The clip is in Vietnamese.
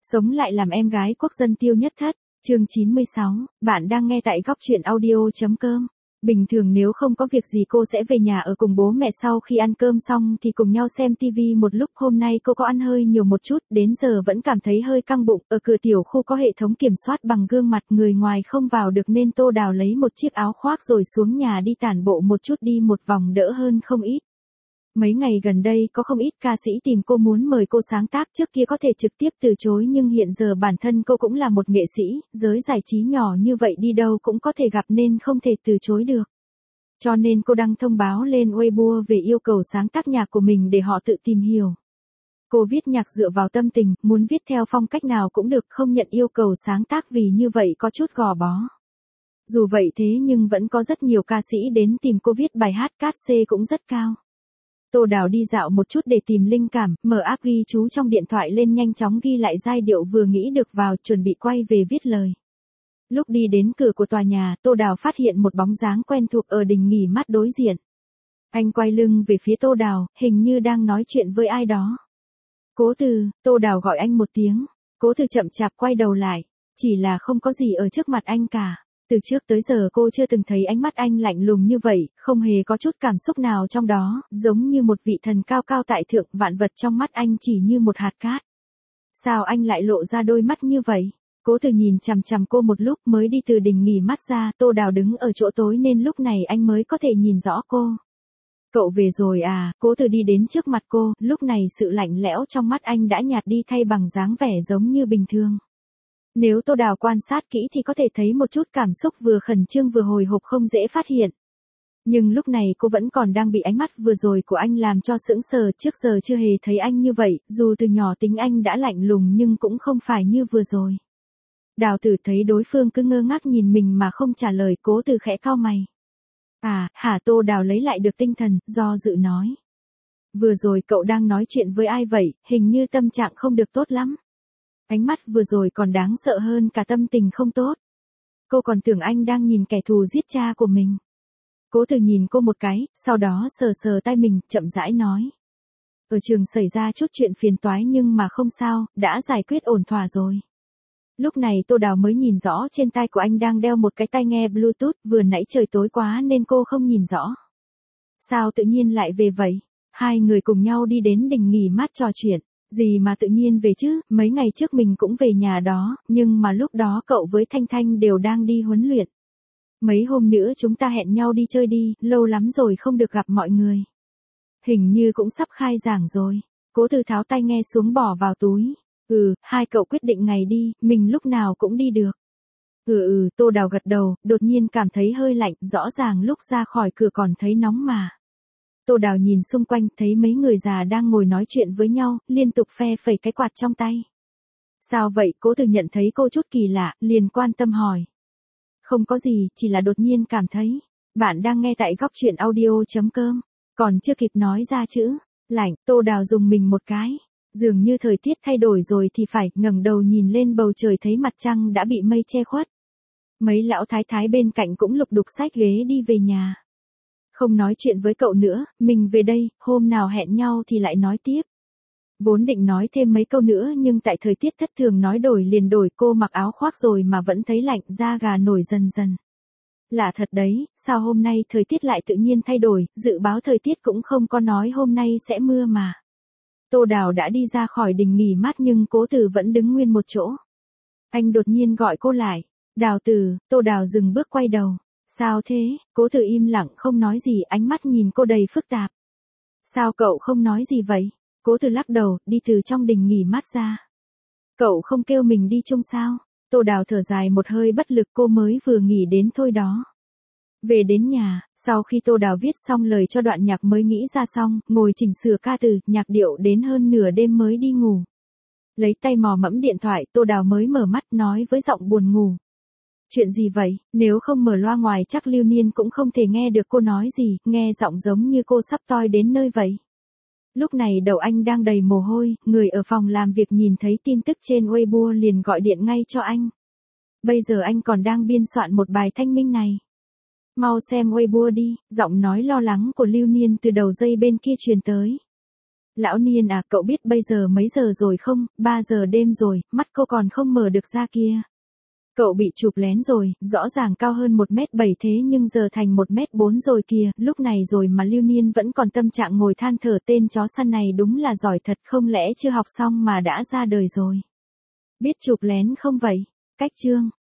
Sống lại làm em gái quốc dân Tiêu Nhất Thất, chương 96, bạn đang nghe tại góc truyện audio.com. Bình thường nếu không có việc gì cô sẽ về nhà ở cùng bố mẹ, sau khi ăn cơm xong thì cùng nhau xem tivi một lúc. Hôm nay cô có ăn hơi nhiều một chút, đến giờ vẫn cảm thấy hơi căng bụng. Ở cửa tiểu khu có hệ thống kiểm soát bằng gương mặt, người ngoài không vào được nên Tô Đào lấy một chiếc áo khoác rồi xuống nhà đi tản bộ một chút, đi một vòng đỡ hơn không ít. Mấy ngày gần đây có không ít ca sĩ tìm cô muốn mời cô sáng tác, trước kia có thể trực tiếp từ chối nhưng hiện giờ bản thân cô cũng là một nghệ sĩ, giới giải trí nhỏ như vậy đi đâu cũng có thể gặp nên không thể từ chối được. Cho nên cô đăng thông báo lên Weibo về yêu cầu sáng tác nhạc của mình để họ tự tìm hiểu. Cô viết nhạc dựa vào tâm tình, muốn viết theo phong cách nào cũng được, không nhận yêu cầu sáng tác vì như vậy có chút gò bó. Dù vậy thế nhưng vẫn có rất nhiều ca sĩ đến tìm cô viết bài hát, cát xê cũng rất cao. Tô Đào đi dạo một chút để tìm linh cảm, mở app ghi chú trong điện thoại lên, nhanh chóng ghi lại giai điệu vừa nghĩ được vào, chuẩn bị quay về viết lời. Lúc đi đến cửa của tòa nhà, Tô Đào phát hiện một bóng dáng quen thuộc ở đình nghỉ mát đối diện. Anh quay lưng về phía Tô Đào, hình như đang nói chuyện với ai đó. Cố Từ, Tô Đào gọi anh một tiếng. Cố Từ chậm chạp quay đầu lại, chỉ là không có gì ở trước mặt anh cả. Từ trước tới giờ cô chưa từng thấy ánh mắt anh lạnh lùng như vậy, không hề có chút cảm xúc nào trong đó, giống như một vị thần cao cao tại thượng, vạn vật trong mắt anh chỉ như một hạt cát. Sao anh lại lộ ra đôi mắt như vậy? Cố Từ nhìn chằm chằm cô một lúc mới đi từ đình nghỉ mát ra. Tô Đào đứng ở chỗ tối nên lúc này anh mới có thể nhìn rõ cô. Cậu về rồi à? Cố Từ đi đến trước mặt cô, lúc này sự lạnh lẽo trong mắt anh đã nhạt đi thay bằng dáng vẻ giống như bình thường. Nếu Tô Đào quan sát kỹ thì có thể thấy một chút cảm xúc vừa khẩn trương vừa hồi hộp không dễ phát hiện. Nhưng lúc này cô vẫn còn đang bị ánh mắt vừa rồi của anh làm cho sững sờ, trước giờ chưa hề thấy anh như vậy, dù từ nhỏ tính anh đã lạnh lùng nhưng cũng không phải như vừa rồi. Đào Tử thấy đối phương cứ ngơ ngác nhìn mình mà không trả lời, Cố Từ khẽ cau mày. À, hả? Tô Đào lấy lại được tinh thần, do dự nói. Vừa rồi cậu đang nói chuyện với ai vậy, hình như tâm trạng không được tốt lắm. Ánh mắt vừa rồi còn đáng sợ hơn cả tâm tình không tốt. Cô còn tưởng anh đang nhìn kẻ thù giết cha của mình. Cố Từ nhìn cô một cái, sau đó sờ sờ tay mình, chậm rãi nói. Ở trường xảy ra chút chuyện phiền toái nhưng mà không sao, đã giải quyết ổn thỏa rồi. Lúc này Tô Đào mới nhìn rõ trên tai của anh đang đeo một cái tai nghe Bluetooth, vừa nãy trời tối quá nên cô không nhìn rõ. Sao tự nhiên lại về vậy? Hai người cùng nhau đi đến đình nghỉ mát trò chuyện. Gì mà tự nhiên về chứ, mấy ngày trước mình cũng về nhà đó, nhưng mà lúc đó cậu với Thanh Thanh đều đang đi huấn luyện. Mấy hôm nữa chúng ta hẹn nhau đi chơi đi, lâu lắm rồi không được gặp mọi người. Hình như cũng sắp khai giảng rồi. Cố Từ tháo tai nghe xuống bỏ vào túi. Hai cậu quyết định ngày đi, mình lúc nào cũng đi được. Tô Đào gật đầu, đột nhiên cảm thấy hơi lạnh, rõ ràng lúc ra khỏi cửa còn thấy nóng mà. Tô Đào nhìn xung quanh, thấy mấy người già đang ngồi nói chuyện với nhau, liên tục phe phẩy cái quạt trong tay. Sao vậy? Cố Từ nhận thấy cô chút kỳ lạ, liền quan tâm hỏi. Không có gì, chỉ là đột nhiên cảm thấy. Bạn đang nghe tại góc truyện audio.com. Còn chưa kịp nói ra chữ lạnh, Tô Đào dùng mình một cái. Dường như thời tiết thay đổi rồi thì phải, ngẩng đầu nhìn lên bầu trời thấy mặt trăng đã bị mây che khuất. Mấy lão thái thái bên cạnh cũng lục đục xách ghế đi về nhà. Không nói chuyện với cậu nữa, mình về đây, hôm nào hẹn nhau thì lại nói tiếp. Vốn định nói thêm mấy câu nữa nhưng tại thời tiết thất thường nói đổi liền đổi, cô mặc áo khoác rồi mà vẫn thấy lạnh, da gà nổi dần dần. Lạ thật đấy, sao hôm nay thời tiết lại tự nhiên thay đổi, dự báo thời tiết cũng không có nói hôm nay sẽ mưa mà. Tô Đào đã đi ra khỏi đình nghỉ mát nhưng Cố Từ vẫn đứng nguyên một chỗ. Anh đột nhiên gọi cô lại. Đào Tử. Tô Đào dừng bước quay đầu. Sao thế? Cố Từ im lặng không nói gì, ánh mắt nhìn cô đầy phức tạp. Sao cậu không nói gì vậy? Cố Từ lắc đầu, đi từ trong đình nghỉ mát ra. Cậu không kêu mình đi chung sao? Tô Đào thở dài một hơi bất lực, cô mới vừa nghỉ đến thôi đó. Về đến nhà, sau khi Tô Đào viết xong lời cho đoạn nhạc mới nghĩ ra xong, ngồi chỉnh sửa ca từ, nhạc điệu đến hơn nửa đêm mới đi ngủ. Lấy tay mò mẫm điện thoại, Tô Đào mới mở mắt nói với giọng buồn ngủ. Chuyện gì vậy? Nếu không mở loa ngoài chắc Lưu Niên cũng không thể nghe được cô nói gì, nghe giọng giống như cô sắp toi đến nơi vậy. Lúc này đầu anh đang đầy mồ hôi, người ở phòng làm việc nhìn thấy tin tức trên Weibo liền gọi điện ngay cho anh. Bây giờ anh còn đang biên soạn một bài thanh minh này. Mau xem Weibo đi, giọng nói lo lắng của Lưu Niên từ đầu dây bên kia truyền tới. Lão Niên à, cậu biết bây giờ mấy giờ rồi không? 3 giờ đêm rồi, mắt cô còn không mở được ra kia. Cậu bị chụp lén rồi, rõ ràng cao hơn 1m7 thế nhưng giờ thành 1m4 rồi kìa, lúc này rồi mà Lưu Niên vẫn còn tâm trạng ngồi than thở, tên chó săn này đúng là giỏi thật, không lẽ chưa học xong mà đã ra đời rồi. Biết chụp lén không vậy? Cách chương